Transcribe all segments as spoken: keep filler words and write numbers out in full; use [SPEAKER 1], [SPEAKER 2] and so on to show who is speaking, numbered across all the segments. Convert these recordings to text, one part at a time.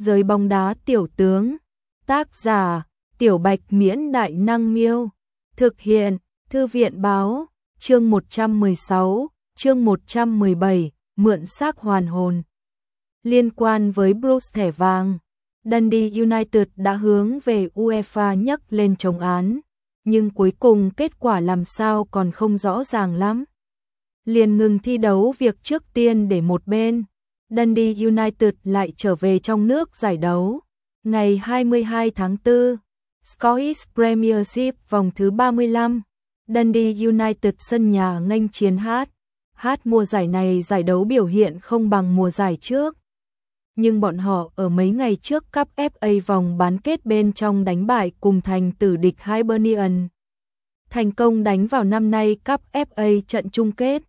[SPEAKER 1] Giới bóng đá tiểu tướng. Tác giả: Tiểu Bạch Miễn Đại Năng Miêu. Thực hiện: Thư viện Báo. Chương một trăm mười sáu, chương một trăm mười bảy, mượn xác hoàn hồn. Liên quan với Bruce thẻ vàng, Dundee United đã hướng về UEFA nhấc lên chống án, nhưng cuối cùng kết quả làm sao còn không rõ ràng lắm. Liền ngừng thi đấu việc trước tiên để một bên, Dundee United lại trở về trong nước giải đấu. Ngày hai mươi hai tháng tư, Scottish Premiership vòng thứ ba mươi lăm, Dundee United sân nhà nghênh chiến Hát. Hát mùa giải này giải đấu biểu hiện không bằng mùa giải trước, nhưng bọn họ ở mấy ngày trước Cup ép a vòng bán kết bên trong đánh bại cùng thành tử địch Hibernian, thành công đánh vào năm nay Cup ép a trận chung kết.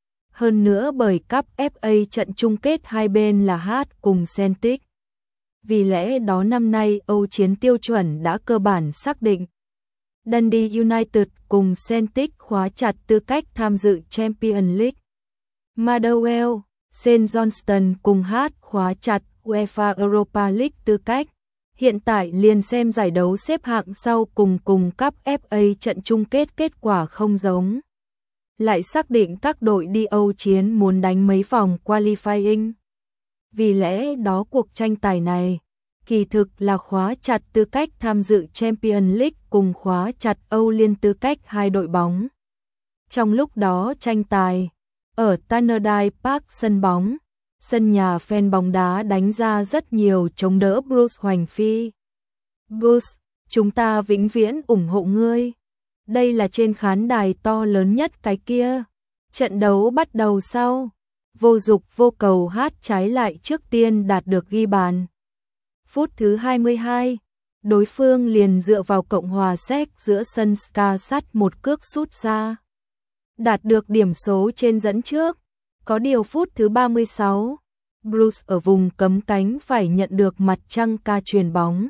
[SPEAKER 1] Hơn nữa bởi Cup ép a trận chung kết hai bên là Hát cùng Celtic. Vì lẽ đó năm nay Âu chiến tiêu chuẩn đã cơ bản xác định. Dundee United cùng Celtic khóa chặt tư cách tham dự Champions League. Motherwell, Saint Johnstone cùng Hát khóa chặt UEFA Europa League tư cách. Hiện tại liền xem giải đấu xếp hạng sau cùng cùng Cup ép a trận chung kết kết quả không giống. Lại xác định các đội đi Âu chiến muốn đánh mấy vòng qualifying. Vì lẽ đó cuộc tranh tài này kỳ thực là khóa chặt tư cách tham dự Champions League cùng khóa chặt Âu Liên tư cách hai đội bóng. Trong lúc đó tranh tài ở Tannadice Park sân bóng, sân nhà fan bóng đá đánh ra rất nhiều chống đỡ Bruce Hoành Phi. Bruce, chúng ta vĩnh viễn ủng hộ ngươi. Đây là trên khán đài to lớn nhất cái kia. Trận đấu bắt đầu sau. Vô dục vô cầu Hát trái lại trước tiên đạt được ghi bàn. Phút thứ hai mươi hai, đối phương liền dựa vào cộng hòa Séc giữa sân Skarsat một cước sút xa, đạt được điểm số trên dẫn trước. Có điều phút thứ ba mươi sáu, Bruce ở vùng cấm cánh phải nhận được mặt trăng ca chuyền bóng.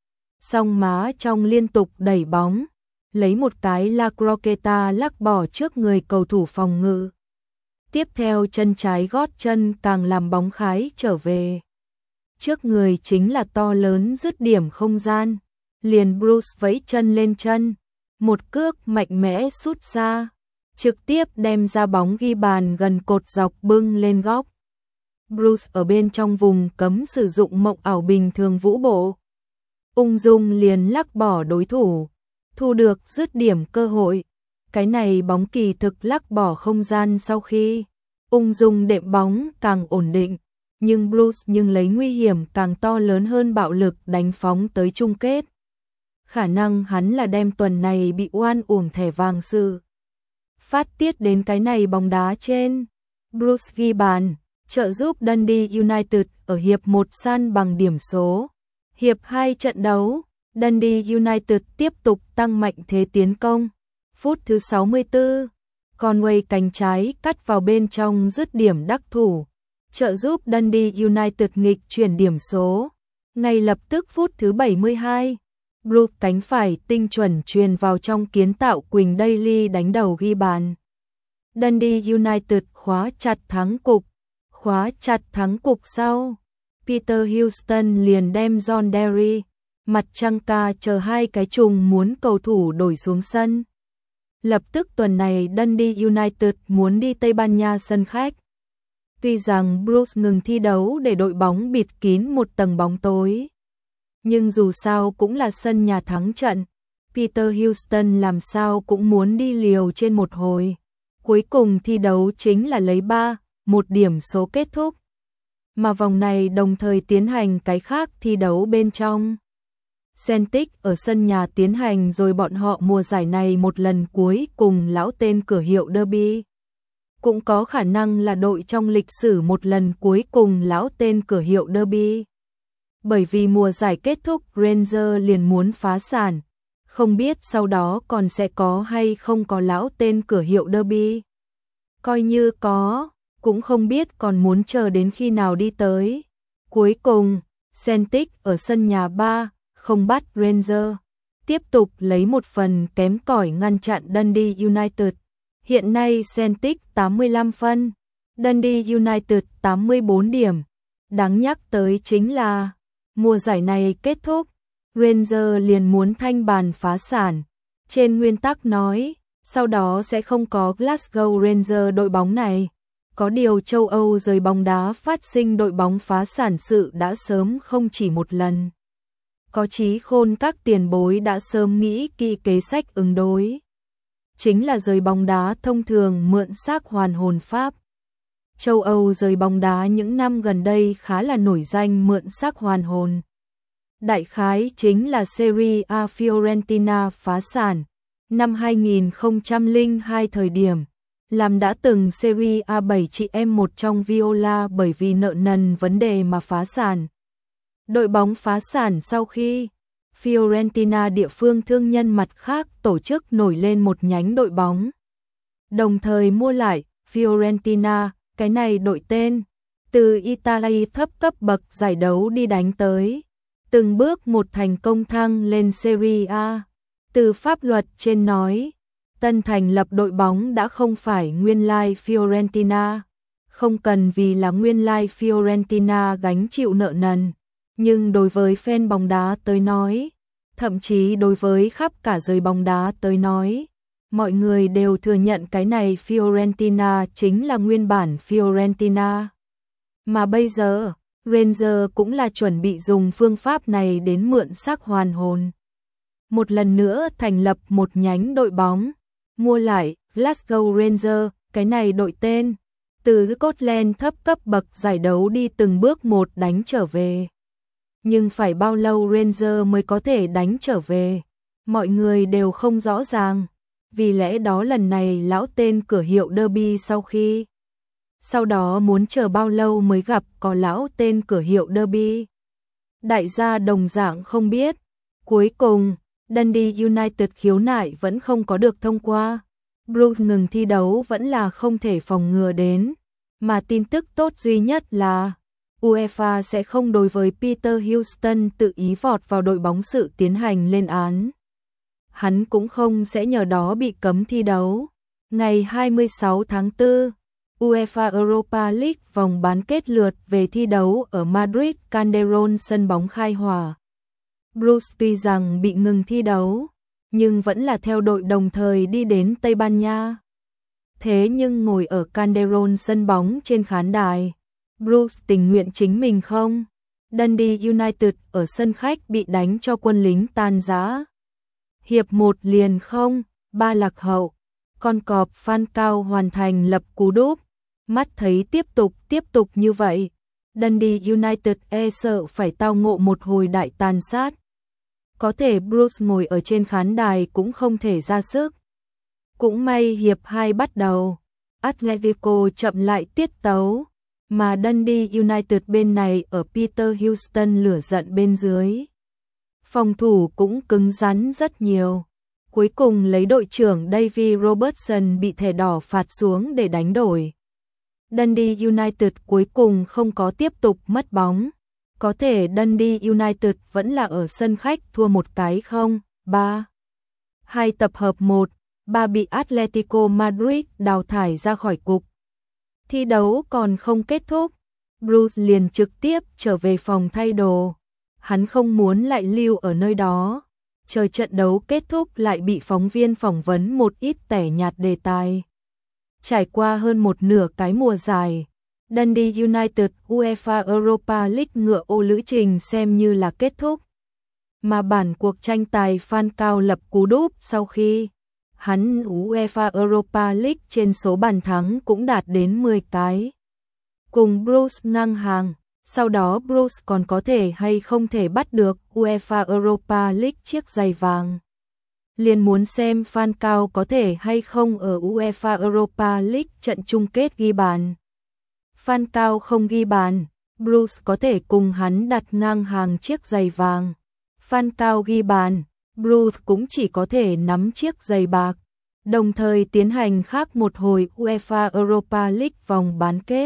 [SPEAKER 1] Song má trong liên tục đẩy bóng, lấy một cái La Croqueta lắc bỏ trước người cầu thủ phòng ngự. Tiếp theo chân trái gót chân càng làm bóng khái trở về. Trước người chính là to lớn dứt điểm không gian. Liền Bruce vẫy chân lên chân, một cước mạnh mẽ sút xa, trực tiếp đem ra bóng ghi bàn gần cột dọc bưng lên góc. Bruce ở bên trong vùng cấm sử dụng mộng ảo bình thường vũ bộ, ung dung liền lắc bỏ đối thủ, thu được dứt điểm cơ hội. Cái này bóng kỳ thực lắc bỏ không gian sau khi ung dung đệm bóng càng ổn định, nhưng Bruce nhưng lấy nguy hiểm càng to lớn hơn bạo lực đánh phóng tới chung kết. Khả năng hắn là đem tuần này bị oan uổng thẻ vàng sự phát tiết đến cái này bóng đá trên. Bruce ghi bàn, trợ giúp Dundee United ở hiệp một san bằng điểm số. Hiệp hai trận đấu, Dundee United tiếp tục tăng mạnh thế tiến công. Phút thứ sáu mươi tư, Conway cánh trái cắt vào bên trong dứt điểm đắc thủ, trợ giúp Dundee United nghịch chuyển điểm số. Ngay lập tức phút thứ bảy mươi hai, Bruce cánh phải tinh chuẩn truyền vào trong kiến tạo Quỳnh Daily đánh đầu ghi bàn. Dundee United khóa chặt thắng cục. Khóa chặt thắng cục sau, Peter Houston liền đem John Derry, mặt trăng ca chờ hai cái trùng muốn cầu thủ đổi xuống sân. Lập tức tuần này Dundee United muốn đi Tây Ban Nha sân khách. Tuy rằng Bruce ngừng thi đấu để đội bóng bịt kín một tầng bóng tối, nhưng dù sao cũng là sân nhà thắng trận. Peter Houston làm sao cũng muốn đi liều trên một hồi. Cuối cùng thi đấu chính là lấy ba một điểm số kết thúc. Mà vòng này đồng thời tiến hành cái khác thi đấu bên trong. Celtic ở sân nhà tiến hành rồi bọn họ mùa giải này một lần cuối cùng lão tên cửa hiệu derby. Cũng có khả năng là đội trong lịch sử một lần cuối cùng lão tên cửa hiệu derby. Bởi vì mùa giải kết thúc Rangers liền muốn phá sản. Không biết sau đó còn sẽ có hay không có lão tên cửa hiệu derby. Coi như có, cũng không biết còn muốn chờ đến khi nào đi tới. Cuối cùng, Celtic ở sân nhà ba không bắt Rangers, tiếp tục lấy một phần kém cỏi ngăn chặn Dundee United. Hiện nay Celtic tám mươi lăm phân, Dundee United tám mươi bốn điểm. Đáng nhắc tới chính là Mùa giải này kết thúc, Rangers liền muốn thanh bàn phá sản. Trên nguyên tắc nói, sau đó sẽ không có Glasgow Rangers đội bóng này. Có điều châu Âu giới bóng đá phát sinh đội bóng phá sản sự đã sớm không chỉ một lần. Có trí khôn các tiền bối đã sớm nghĩ kỹ kế sách ứng đối. Chính là giới bóng đá thông thường mượn xác hoàn hồn pháp. Châu Âu giới bóng đá những năm gần đây khá là nổi danh mượn xác hoàn hồn. Đại khái chính là Serie A Fiorentina phá sản. Năm hai nghìn không trăm lẻ hai thời điểm, làm đã từng Serie A bảy chị em một trong Viola bởi vì nợ nần vấn đề mà phá sản. Đội bóng phá sản sau khi Fiorentina địa phương thương nhân mặt khác tổ chức nổi lên một nhánh đội bóng. Đồng thời mua lại Fiorentina, cái này đổi tên, từ Italy thấp cấp bậc giải đấu đi đánh tới. Từng bước một thành công thăng lên Serie A. Từ pháp luật trên nói, tân thành lập đội bóng đã không phải nguyên lai Fiorentina. Không cần vì là nguyên lai Fiorentina gánh chịu nợ nần. Nhưng đối với fan bóng đá tới nói, thậm chí đối với khắp cả giới bóng đá tới nói, mọi người đều thừa nhận cái này Fiorentina chính là nguyên bản Fiorentina. Mà bây giờ, Rangers cũng là chuẩn bị dùng phương pháp này đến mượn xác hoàn hồn. Một lần nữa thành lập một nhánh đội bóng, mua lại Glasgow Rangers, cái này đổi tên, từ Scotland thấp cấp bậc giải đấu đi từng bước một đánh trở về. Nhưng phải bao lâu Rangers mới có thể đánh trở về? Mọi người đều không rõ ràng. Vì lẽ đó lần này lão tên cửa hiệu Derby sau khi. Sau đó muốn chờ bao lâu mới gặp có lão tên cửa hiệu Derby. Đại gia đồng dạng không biết. Cuối cùng, Dundee United khiếu nại vẫn không có được thông qua. Bruce ngừng thi đấu vẫn là không thể phòng ngừa đến. Mà tin tức tốt duy nhất là UEFA sẽ không đối với Peter Houston tự ý vọt vào đội bóng sự tiến hành lên án. Hắn cũng không sẽ nhờ đó bị cấm thi đấu. Ngày hai mươi sáu tháng tư, UEFA Europa League vòng bán kết lượt về thi đấu ở Madrid Calderón sân bóng khai hỏa. Bruce tuy rằng bị ngừng thi đấu, nhưng vẫn là theo đội đồng thời đi đến Tây Ban Nha. Thế nhưng ngồi ở Calderón sân bóng trên khán đài, Bruce tình nguyện chính mình không? Dundee United ở sân khách bị đánh cho quân lính tan rã. Hiệp một liền không, ba lạc hậu. Con cọp Falcao hoàn thành lập cú đúp. Mắt thấy tiếp tục tiếp tục như vậy, Dundee United e sợ phải tao ngộ một hồi đại tàn sát. Có thể Bruce ngồi ở trên khán đài cũng không thể ra sức. Cũng may hiệp hai bắt đầu, Atletico chậm lại tiết tấu, mà Dundee United bên này ở Peter Houston lửa giận bên dưới. Phòng thủ cũng cứng rắn rất nhiều. Cuối cùng lấy đội trưởng Davy Robertson bị thẻ đỏ phạt xuống để đánh đổi. Dundee United cuối cùng không có tiếp tục mất bóng. Có thể Dundee United vẫn là ở sân khách thua một cái không, ba. Hai tập hợp một, ba bị Atletico Madrid đào thải ra khỏi cục. Thi đấu còn không kết thúc, Bruce liền trực tiếp trở về phòng thay đồ. Hắn không muốn lại lưu ở nơi đó. Chờ trận đấu kết thúc lại bị phóng viên phỏng vấn một ít tẻ nhạt đề tài. Trải qua hơn một nửa cái mùa giải, Dundee United UEFA Europa League ngựa ô lữ trình xem như là kết thúc. Mà bản cuộc tranh tài Falcao lập cú đúp sau khi hắn UEFA Europa League trên số bàn thắng cũng đạt đến mười cái. Cùng Bruce ngang hàng, sau đó Bruce còn có thể hay không thể bắt được UEFA Europa League chiếc giày vàng. Liền muốn xem Falcao có thể hay không ở UEFA Europa League trận chung kết ghi bàn. Falcao không ghi bàn, Bruce có thể cùng hắn đặt ngang hàng chiếc giày vàng. Falcao ghi bàn, Bruce cũng chỉ có thể nắm chiếc giày bạc. Đồng thời tiến hành khác một hồi UEFA Europa League vòng bán kết.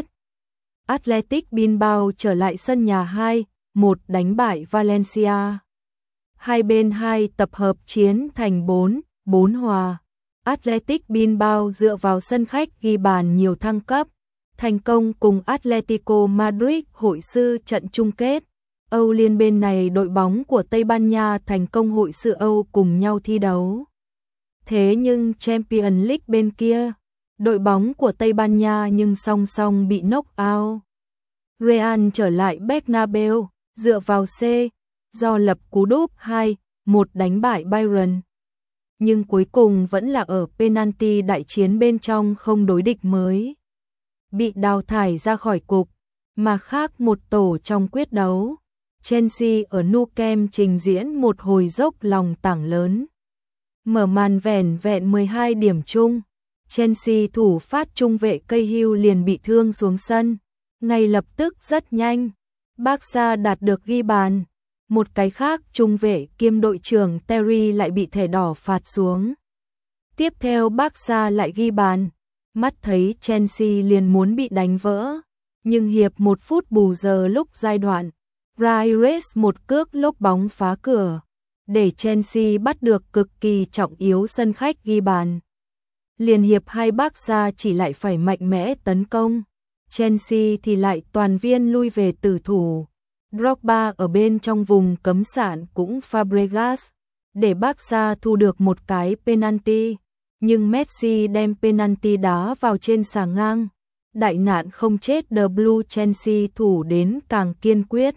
[SPEAKER 1] Athletic Bilbao trở lại sân nhà hai một đánh bại Valencia. Hai bên hai tập hợp chiến thành bốn bốn hòa. Athletic Bilbao dựa vào sân khách ghi bàn nhiều thăng cấp, thành công cùng Atletico Madrid hội sư trận chung kết. Âu Liên bên này đội bóng của Tây Ban Nha thành công hội sự Âu cùng nhau thi đấu. Thế nhưng Champions League bên kia, đội bóng của Tây Ban Nha nhưng song song bị knock out. Real trở lại Bernabeu, dựa vào C, do lập cú đúp hai một đánh bại Bayern. Nhưng cuối cùng vẫn là ở penalty đại chiến bên trong không đối địch mới bị đào thải ra khỏi cục, mà khác một tổ trong quyết đấu. Chelsea ở Nou Camp trình diễn một hồi dốc lòng tảng lớn. Mở màn vẻn vẹn mười hai điểm chung, Chelsea thủ phát trung vệ Cahill liền bị thương xuống sân. Ngay lập tức rất nhanh, Barca đạt được ghi bàn. Một cái khác trung vệ kiêm đội trưởng Terry lại bị thẻ đỏ phạt xuống. Tiếp theo Barca lại ghi bàn. Mắt thấy Chelsea liền muốn bị đánh vỡ. Nhưng hiệp một phút bù giờ lúc giai đoạn, Raires một cước lốp bóng phá cửa, để Chelsea bắt được cực kỳ trọng yếu sân khách ghi bàn. Liền hiệp hai Barca chỉ lại phải mạnh mẽ tấn công, Chelsea thì lại toàn viên lui về tử thủ. Drogba ở bên trong vùng cấm sạn cũng Fabregas, để Barca thu được một cái penalty, nhưng Messi đem penalty đá vào trên xà ngang. Đại nạn không chết, The Blue Chelsea thủ đến càng kiên quyết.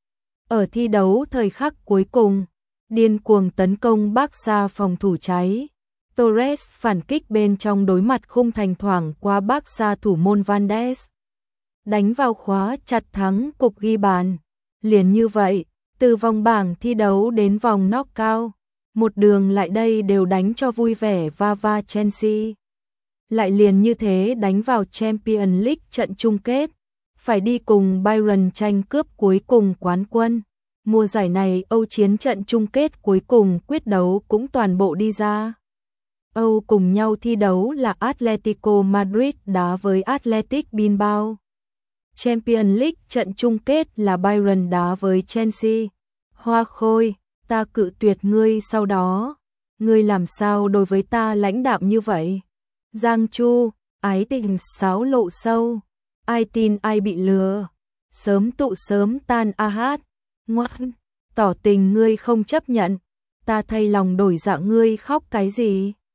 [SPEAKER 1] Ở thi đấu thời khắc cuối cùng, điên cuồng tấn công Barca phòng thủ cháy. Torres phản kích bên trong đối mặt khung thành thoảng qua Barca thủ môn Vandes. Đánh vào khóa chặt thắng cục ghi bàn. Liền như vậy, từ vòng bảng thi đấu đến vòng knockout, một đường lại đây đều đánh cho vui vẻ và va Chelsea. Lại liền như thế đánh vào Champions League trận chung kết, phải đi cùng Bayern tranh cướp cuối cùng quán quân. Mùa giải này Âu chiến trận chung kết cuối cùng quyết đấu cũng toàn bộ đi ra. Âu cùng nhau thi đấu là Atletico Madrid đá với Athletic Bilbao. Champions League trận chung kết là Bayern đá với Chelsea. Hoa Khôi, ta cự tuyệt ngươi sau đó. Ngươi làm sao đối với ta lãnh đạm như vậy? Giang Chu, ái tình sáo lộ sâu. Ai tin ai bị lừa. Sớm tụ sớm tan a hát. Ngoan, tỏ tình ngươi không chấp nhận. Ta thay lòng đổi dạ ngươi khóc cái gì?